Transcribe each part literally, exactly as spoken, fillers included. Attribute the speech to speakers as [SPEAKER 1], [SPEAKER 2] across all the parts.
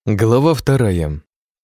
[SPEAKER 1] Глава вторая.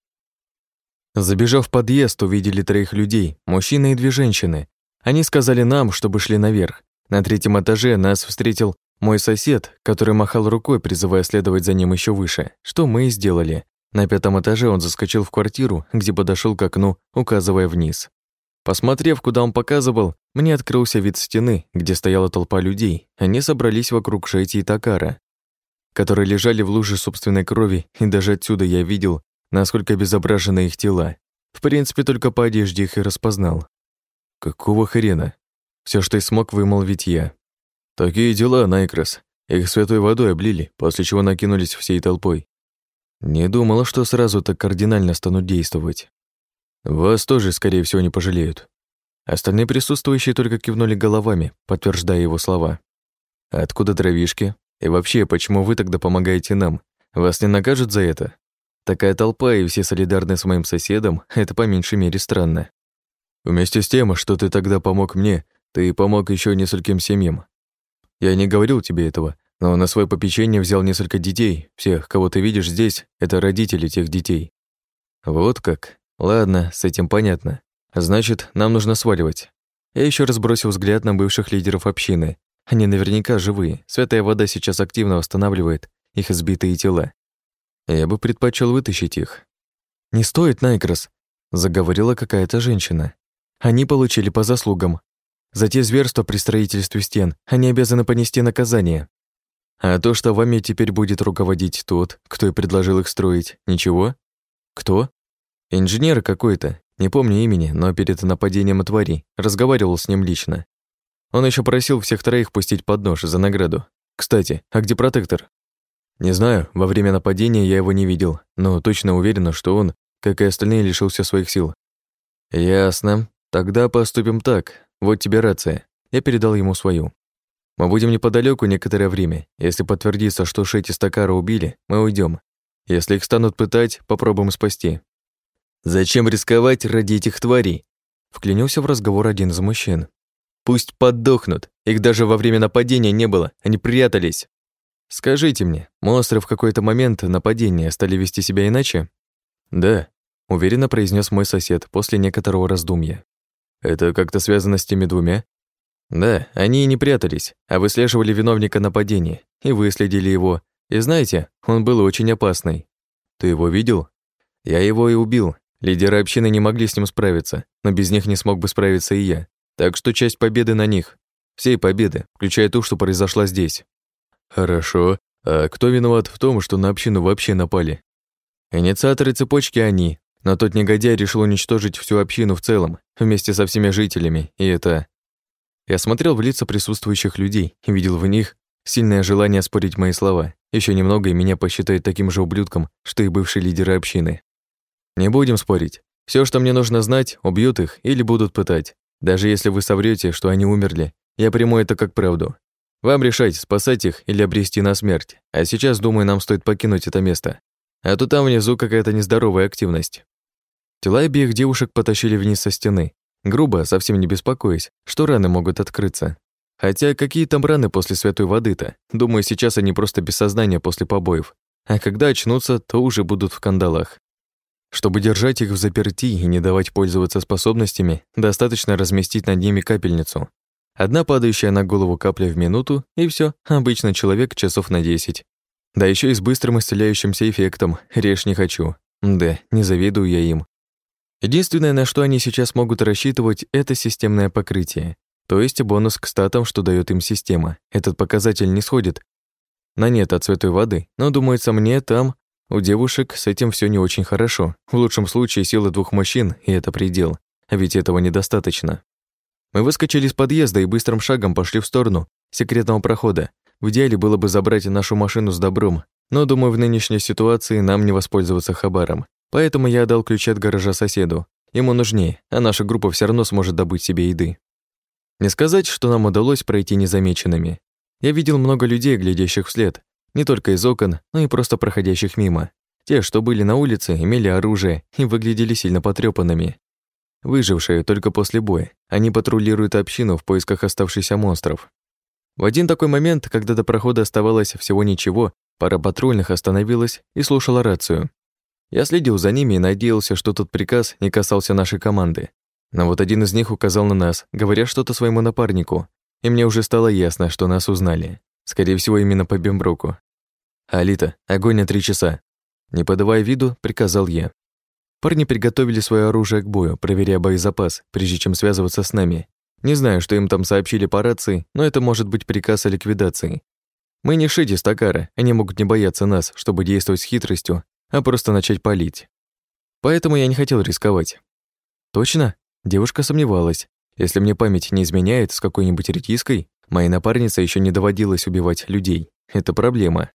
[SPEAKER 1] Забежав в подъезд, увидели троих людей, мужчина и две женщины. Они сказали нам, чтобы шли наверх. На третьем этаже нас встретил мой сосед, который махал рукой, призывая следовать за ним еще выше, что мы и сделали. На пятом этаже он заскочил в квартиру, где подошел к окну, указывая вниз. Посмотрев, куда он показывал, мне открылся вид стены, где стояла толпа людей. Они собрались вокруг Шети и Такара, которые лежали в луже собственной крови, и даже отсюда я видел, насколько обезображены их тела. В принципе, только по одежде их и распознал. Какого хрена? Все, что и смог вымолвить я. Такие дела, Найкрос. Их святой водой облили, после чего накинулись всей толпой. Не думала, что сразу так кардинально станут действовать. Вас тоже, скорее всего, не пожалеют. Остальные присутствующие только кивнули головами, подтверждая его слова. Откуда дровишки? И вообще, почему вы тогда помогаете нам? Вас не накажут за это? Такая толпа и все солидарны с моим соседом, это по меньшей мере странно. Вместе с тем, что ты тогда помог мне, ты помог еще нескольким семьям. Я не говорил тебе этого, но на свое попечение взял несколько детей. Всех, кого ты видишь здесь, это родители тех детей. Вот как? Ладно, с этим понятно. Значит, нам нужно сваливать. Я еще раз бросил взгляд на бывших лидеров общины. Они наверняка живые. Святая вода сейчас активно восстанавливает их избитые тела. Я бы предпочел вытащить их. «Не стоит, Найкрос», — заговорила какая-то женщина. «Они получили по заслугам. За те зверства при строительстве стен они обязаны понести наказание. А то, что вами теперь будет руководить тот, кто и предложил их строить, ничего? Кто? Инженер какой-то, не помню имени, но перед нападением твари разговаривал с ним лично. Он еще просил всех троих пустить под нож за награду. Кстати, а где протектор? Не знаю, во время нападения я его не видел, но точно уверена, что он, как и остальные, лишился своих сил. Ясно. Тогда поступим так. Вот тебе рация. Я передал ему свою. Мы будем неподалеку некоторое время. Если подтвердится, что Шети с Такара убили, мы уйдем. Если их станут пытать, попробуем спасти. Зачем рисковать ради этих тварей? Вклинился в разговор один из мужчин. Пусть подохнут. Их даже во время нападения не было. Они прятались. Скажите мне, монстры в какой-то момент нападения стали вести себя иначе? Да, уверенно произнес мой сосед после некоторого раздумья. Это как-то связано с теми двумя? Да, они и не прятались, а выслеживали виновника нападения и выследили его. И знаете, он был очень опасный. Ты его видел? Я его и убил. Лидеры общины не могли с ним справиться, но без них не смог бы справиться и я. Так что часть победы на них. Всей победы, включая ту, что произошла здесь. Хорошо. А кто виноват в том, что на общину вообще напали? Инициаторы цепочки они, но тот негодяй решил уничтожить всю общину в целом, вместе со всеми жителями, и это... Я смотрел в лица присутствующих людей и видел в них сильное желание спорить мои слова. Еще немного, и меня посчитают таким же ублюдком, что и бывшие лидеры общины. Не будем спорить. Все, что мне нужно знать, убьют их или будут пытать. Даже если вы соврете, что они умерли, я приму это как правду. Вам решать, спасать их или обрести на смерть. А сейчас, думаю, нам стоит покинуть это место. А то там внизу какая-то нездоровая активность. Тела обеих девушек потащили вниз со стены. Грубо, совсем не беспокоясь, что раны могут открыться. Хотя какие там раны после святой воды-то? Думаю, сейчас они просто без сознания после побоев. А когда очнутся, то уже будут в кандалах. Чтобы держать их взаперти и не давать пользоваться способностями, достаточно разместить над ними капельницу. Одна падающая на голову капля в минуту, и все, обычно человек часов на десять. Да еще и с быстрым исцеляющимся эффектом, режь не хочу. Да, не завидую я им. Единственное, на что они сейчас могут рассчитывать, это системное покрытие, то есть бонус к статам, что дает им система. Этот показатель не сходит на нет от святой воды, но, думается мне, там у девушек с этим все не очень хорошо. В лучшем случае сила двух мужчин, и это предел, а ведь этого недостаточно. Мы выскочили из подъезда и быстрым шагом пошли в сторону секретного прохода. В идеале было бы забрать нашу машину с добром, но, думаю, в нынешней ситуации нам не воспользоваться хабаром. Поэтому я отдал ключи от гаража соседу. Ему нужнее, а наша группа все равно сможет добыть себе еды. Не сказать, что нам удалось пройти незамеченными. Я видел много людей, глядящих вслед, не только из окон, но и просто проходящих мимо. Те, что были на улице, имели оружие и выглядели сильно потрёпанными. Выжившие только после боя, они патрулируют общину в поисках оставшихся монстров. В один такой момент, когда до прохода оставалось всего ничего, Пара патрульных остановилась и слушала рацию. Я следил за ними и надеялся, что тот приказ не касался нашей команды. Но вот один из них указал на нас, говоря что-то своему напарнику, и мне уже стало ясно, что нас узнали. Скорее всего, именно по Бемброку. «Алита, огонь на три часа!» Не подавая виду, приказал я. Парни приготовили свое оружие к бою, проверяя боезапас, прежде чем связываться с нами. Не знаю, что им там сообщили по рации, но это может быть приказ о ликвидации. Мы не Шиди Стакара, они могут не бояться нас, чтобы действовать с хитростью, а просто начать палить. Поэтому я не хотел рисковать. Точно? Девушка сомневалась. Если мне память не изменяет, с какой-нибудь редиской, моей напарнице еще не доводилось убивать людей. Это проблема.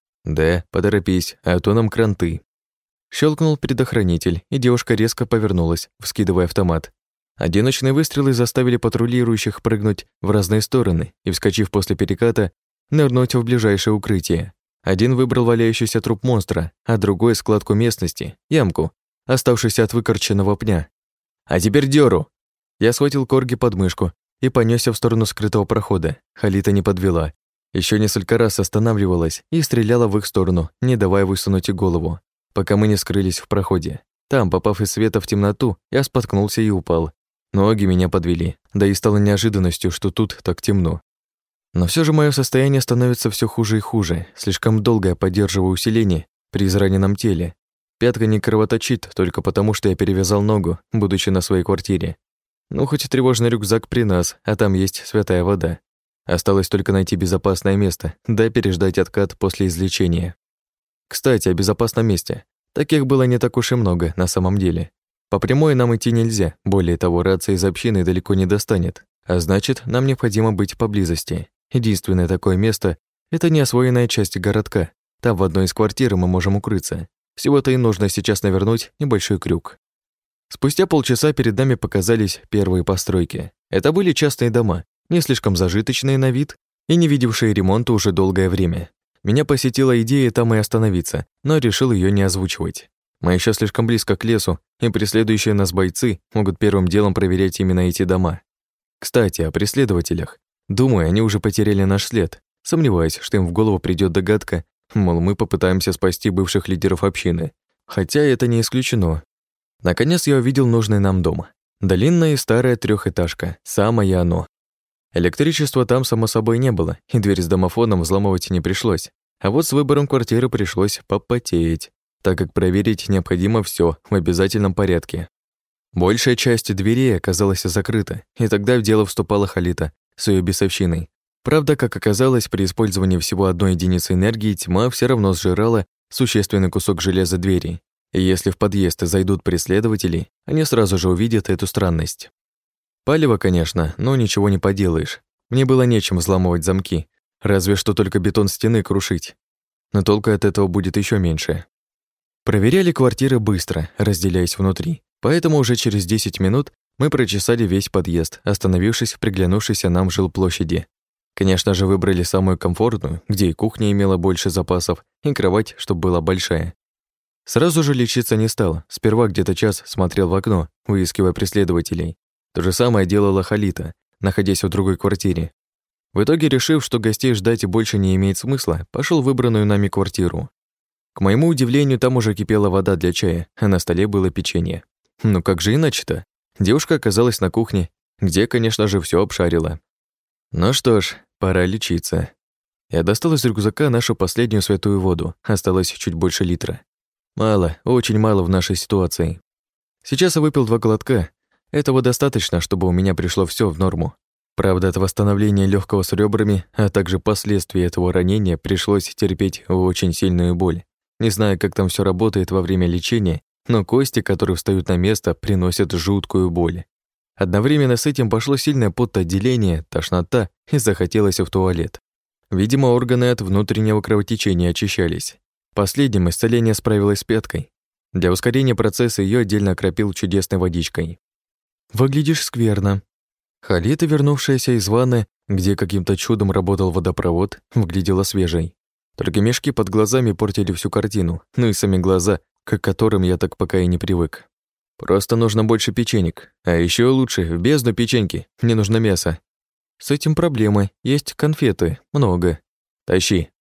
[SPEAKER 1] Да, поторопись, а то нам кранты. Щелкнул предохранитель, и девушка резко повернулась, вскидывая автомат. Одиночные выстрелы заставили патрулирующих прыгнуть в разные стороны и, вскочив после переката, нырнуть в ближайшее укрытие. Один выбрал валяющийся труп монстра, а другой — складку местности, ямку, оставшуюся от выкорченного пня. «А теперь дёру!» Я схватил Корги под мышку и понёсся в сторону скрытого прохода. Халита не подвела. Ещё несколько раз останавливалась и стреляла в их сторону, не давая высунуть и голову, пока мы не скрылись в проходе. Там, попав из света в темноту, я споткнулся и упал. Ноги меня подвели, да и стало неожиданностью, что тут так темно. Но всё же моё состояние становится всё хуже и хуже. Слишком долго я поддерживаю усиление при израненном теле. Пятка не кровоточит только потому, что я перевязал ногу, будучи на своей квартире. Ну, хоть и тревожный рюкзак при нас, а там есть святая вода. Осталось только найти безопасное место, да переждать откат после излечения. Кстати, о безопасном месте. Таких было не так уж и много на самом деле. По прямой нам идти нельзя, более того, рация из общины далеко не достанет, а значит, нам необходимо быть поблизости. Единственное такое место — это неосвоенная часть городка. Там в одной из квартир мы можем укрыться. Всего-то и нужно сейчас навернуть небольшой крюк. Спустя полчаса перед нами показались первые постройки. Это были частные дома, не слишком зажиточные на вид и не видевшие ремонта уже долгое время. Меня посетила идея там и остановиться, но решил ее не озвучивать. Мы еще слишком близко к лесу, и преследующие нас бойцы могут первым делом проверять именно эти дома. Кстати, о преследователях. Думаю, они уже потеряли наш след. Сомневаюсь, что им в голову придет догадка, мол, мы попытаемся спасти бывших лидеров общины. Хотя это не исключено. Наконец я увидел нужный нам дом. Длинная и старая трёхэтажка, самое оно. Электричества там, само собой, не было, и дверь с домофоном взламывать не пришлось. А вот с выбором квартиры пришлось попотеть, так как проверить необходимо всё в обязательном порядке. Большая часть дверей оказалась закрыта, и тогда в дело вступала Халита с её бесовщиной. Правда, как оказалось, при использовании всего одной единицы энергии тьма всё равно сжирала существенный кусок железа двери. И если в подъезд зайдут преследователи, они сразу же увидят эту странность. Палево, конечно, но ничего не поделаешь. Мне было нечем взламывать замки, разве что только бетон стены крушить. Но толку от этого будет ещё меньше. Проверяли квартиры быстро, разделяясь внутри, поэтому уже через десять минут мы прочесали весь подъезд, остановившись в приглянувшейся нам жилплощади. Конечно же, выбрали самую комфортную, где и кухня имела больше запасов, и кровать, чтобы была большая. Сразу же лечиться не стал, сперва где-то час смотрел в окно, выискивая преследователей. То же самое делала Халита, находясь в другой квартире. В итоге, решив, что гостей ждать больше не имеет смысла, пошёл в выбранную нами квартиру. К моему удивлению, там уже кипела вода для чая, а на столе было печенье. Ну как же иначе-то? Девушка оказалась на кухне, где, конечно же, всё обшарила. Ну что ж, пора лечиться. Я достал из рюкзака нашу последнюю святую воду, осталось чуть больше литра. Мало, очень мало в нашей ситуации. Сейчас я выпил два глотка. Этого достаточно, чтобы у меня пришло всё в норму. Правда, от восстановления лёгкого с ребрами, а также последствий этого ранения пришлось терпеть очень сильную боль. Не знаю, как там всё работает во время лечения, но кости, которые встают на место, приносят жуткую боль. Одновременно с этим пошло сильное потоотделение, тошнота и захотелось в туалет. Видимо, органы от внутреннего кровотечения очищались. Последним исцеление справилось с пяткой. Для ускорения процесса её отдельно окропил чудесной водичкой. «Выглядишь скверно». Халита, вернувшаяся из ванны, где каким-то чудом работал водопровод, выглядела свежей. Только мешки под глазами портили всю картину, ну и сами глаза, к которым я так пока и не привык. Просто нужно больше печенек, а ещё лучше в бездну печеньки, мне нужно мясо. С этим проблемы, есть конфеты, много. Тащи.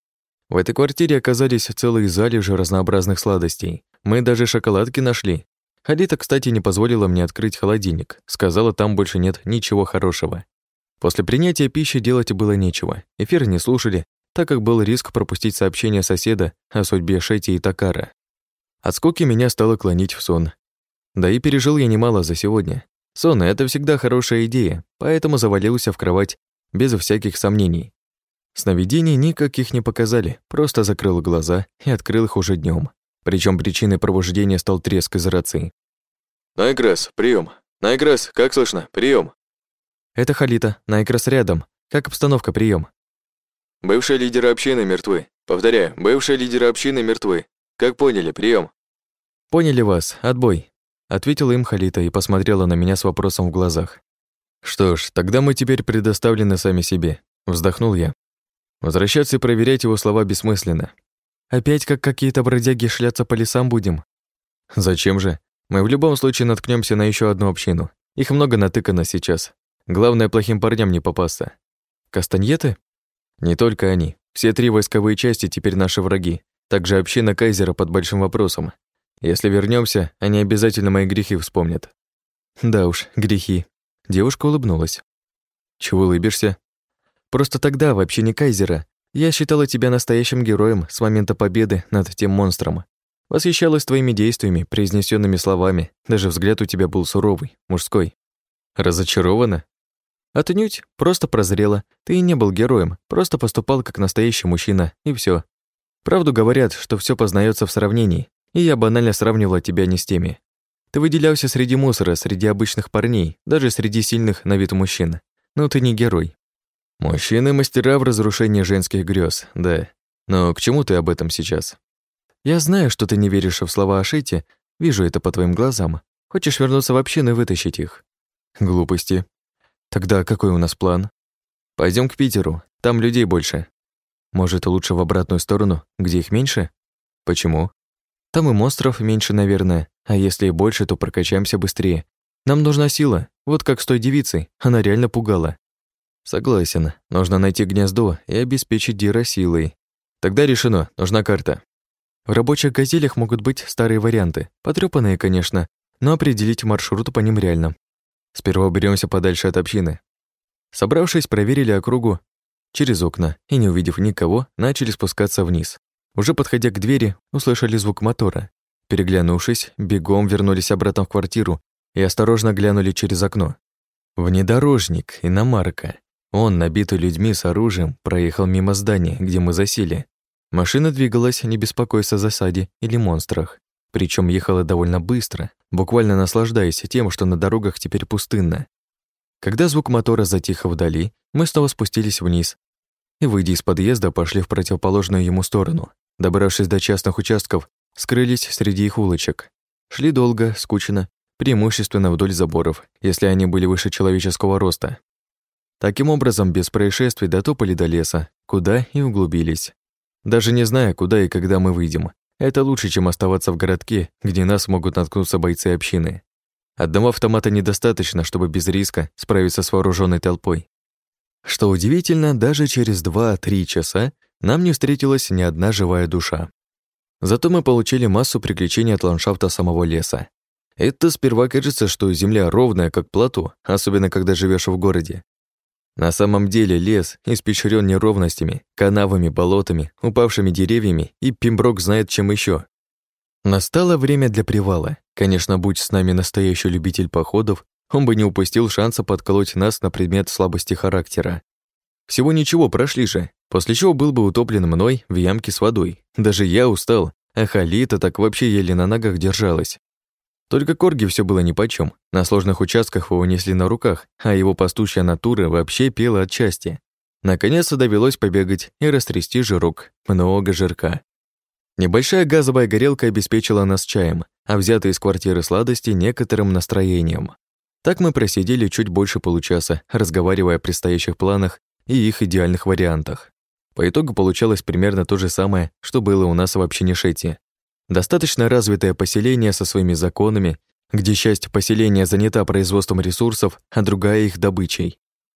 [SPEAKER 1] В этой квартире оказались целые залежи разнообразных сладостей. Мы даже шоколадки нашли. Халита, кстати, не позволила мне открыть холодильник. Сказала, там больше нет ничего хорошего. После принятия пищи делать было нечего. Эфир не слушали, так как был риск пропустить сообщение соседа о судьбе Шети и Такара. От скуки меня стало клонить в сон. Да и пережил я немало за сегодня. Сон — это всегда хорошая идея, поэтому завалился в кровать без всяких сомнений. Сновидений никаких не показали, просто закрыл глаза и открыл их уже днем. Причем причиной пробуждения стал треск из рации. «Найгресс, прием! Найгресс, как слышно? Прием! «Это Халита, Найгресс рядом. Как обстановка, прием? «Бывшие лидеры общины мертвы. Повторяю, бывшие лидеры общины мертвы. Как поняли, прием. «Поняли вас, отбой», — ответила им Халита и посмотрела на меня с вопросом в глазах. «Что ж, тогда мы теперь предоставлены сами себе», — вздохнул я. Возвращаться и проверять его слова бессмысленно. «Опять как какие-то бродяги шляться по лесам будем?» «Зачем же? Мы в любом случае наткнемся на еще одну общину. Их много натыкано сейчас. Главное, плохим парням не попасться. Кастаньеты? Не только они. Все три войсковые части теперь наши враги. Также община Кайзера под большим вопросом. Если вернемся, они обязательно мои грехи вспомнят». «Да уж, грехи». Девушка улыбнулась. «Чего улыбишься?» «Просто тогда, в общине Кайзера, я считала тебя настоящим героем с момента победы над тем монстром. Восхищалась твоими действиями, произнесенными словами. Даже взгляд у тебя был суровый, мужской». «Разочарована?» «Отнюдь, просто прозрела. Ты и не был героем, просто поступал как настоящий мужчина, и все. Правду говорят, что все познается в сравнении, и я банально сравнивала тебя не с теми. Ты выделялся среди мусора, среди обычных парней, даже среди сильных на вид мужчин. Но ты не герой». «Мужчины — мастера в разрушении женских грез, да. Но к чему ты об этом сейчас?» «Я знаю, что ты не веришь в слова о Шите, вижу это по твоим глазам. Хочешь вернуться в общину и вытащить их?» «Глупости. Тогда какой у нас план?» Пойдем к Питеру, там людей больше». «Может, лучше в обратную сторону, где их меньше?» «Почему?» «Там и монстров меньше, наверное, а если и больше, то прокачаемся быстрее. Нам нужна сила, вот как с той девицей, она реально пугала». «Согласен, нужно найти гнездо и обеспечить Дира силой. Тогда решено, нужна карта». В рабочих газелях могут быть старые варианты, потрёпанные, конечно, но определить маршрут по ним реально. Сперва уберёмся подальше от общины. Собравшись, проверили округу через окна и, не увидев никого, начали спускаться вниз. Уже подходя к двери, услышали звук мотора. Переглянувшись, бегом вернулись обратно в квартиру и осторожно глянули через окно. Внедорожник, иномарка. Он, набитый людьми с оружием, проехал мимо здания, где мы засели. Машина двигалась, не беспокоясь о засаде или монстрах. Причем ехала довольно быстро, буквально наслаждаясь тем, что на дорогах теперь пустынно. Когда звук мотора затих вдали, мы снова спустились вниз и, выйдя из подъезда, пошли в противоположную ему сторону. Добравшись до частных участков, скрылись среди их улочек. Шли долго, скучно, преимущественно вдоль заборов, если они были выше человеческого роста. Таким образом, без происшествий дотопали до леса, куда и углубились. Даже не зная, куда и когда мы выйдем. Это лучше, чем оставаться в городке, где нас могут наткнуться бойцы общины. Одного автомата недостаточно, чтобы без риска справиться с вооруженной толпой. Что удивительно, даже через два-три часа нам не встретилась ни одна живая душа. Зато мы получили массу приключений от ландшафта самого леса. Это сперва кажется, что земля ровная, как плато, особенно когда живешь в городе. На самом деле лес испещрен неровностями, канавами, болотами, упавшими деревьями и пимброк знает чем еще. Настало время для привала. Конечно, будь с нами настоящий любитель походов, он бы не упустил шанса подколоть нас на предмет слабости характера. Всего ничего, прошли же, после чего был бы утоплен мной в ямке с водой. Даже я устал, а Халита так вообще еле на ногах держалась. Только Корги все было нипочём. На сложных участках его несли на руках, а его пастушья натура вообще пела от счастья. Наконец-то довелось побегать и растрясти жирок. Много жирка. Небольшая газовая горелка обеспечила нас чаем, а взятые из квартиры сладости некоторым настроением. Так мы просидели чуть больше получаса, разговаривая о предстоящих планах и их идеальных вариантах. По итогу получалось примерно то же самое, что было у нас в общине Шети. Достаточно развитое поселение со своими законами, где часть поселения занята производством ресурсов, а другая их добычей.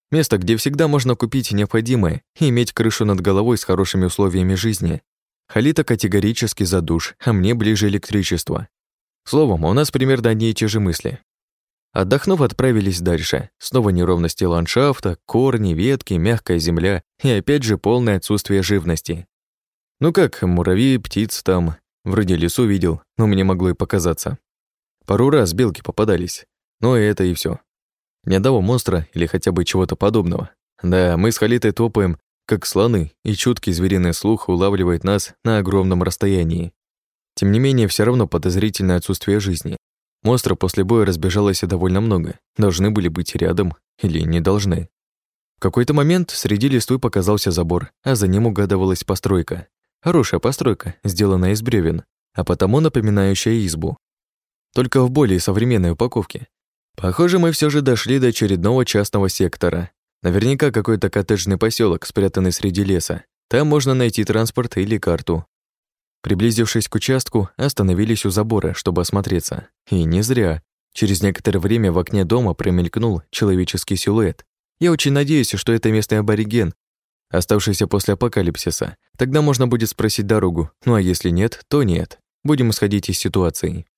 [SPEAKER 1] Место, где всегда можно купить необходимое и иметь крышу над головой с хорошими условиями жизни. Халита категорически за душ, а мне ближе электричество. Словом, у нас примерно одни и те же мысли. Отдохнув, отправились дальше. Снова неровности ландшафта, корни, ветки, мягкая земля и опять же полное отсутствие живности. Ну как, муравьи, птиц там, вроде лесу видел, но мне могло и показаться. Пару раз белки попадались, но и это и все. Ни одного монстра или хотя бы чего-то подобного. Да, мы с Халитой топаем, как слоны, и чуткий звериный слух улавливает нас на огромном расстоянии. Тем не менее, все равно подозрительное отсутствие жизни. Монстров после боя разбежалось довольно много. Должны были быть рядом или не должны. В какой-то момент среди листвы показался забор, а за ним угадывалась постройка. Хорошая постройка, сделанная из бревен, а потому напоминающая избу. Только в более современной упаковке. Похоже, мы все же дошли до очередного частного сектора. Наверняка какой-то коттеджный поселок, спрятанный среди леса. Там можно найти транспорт или карту. Приблизившись к участку, остановились у забора, чтобы осмотреться. И не зря. Через некоторое время в окне дома промелькнул человеческий силуэт. Я очень надеюсь, что это местный абориген, оставшийся после апокалипсиса. Тогда можно будет спросить дорогу. Ну а если нет, то нет. Будем исходить из ситуации.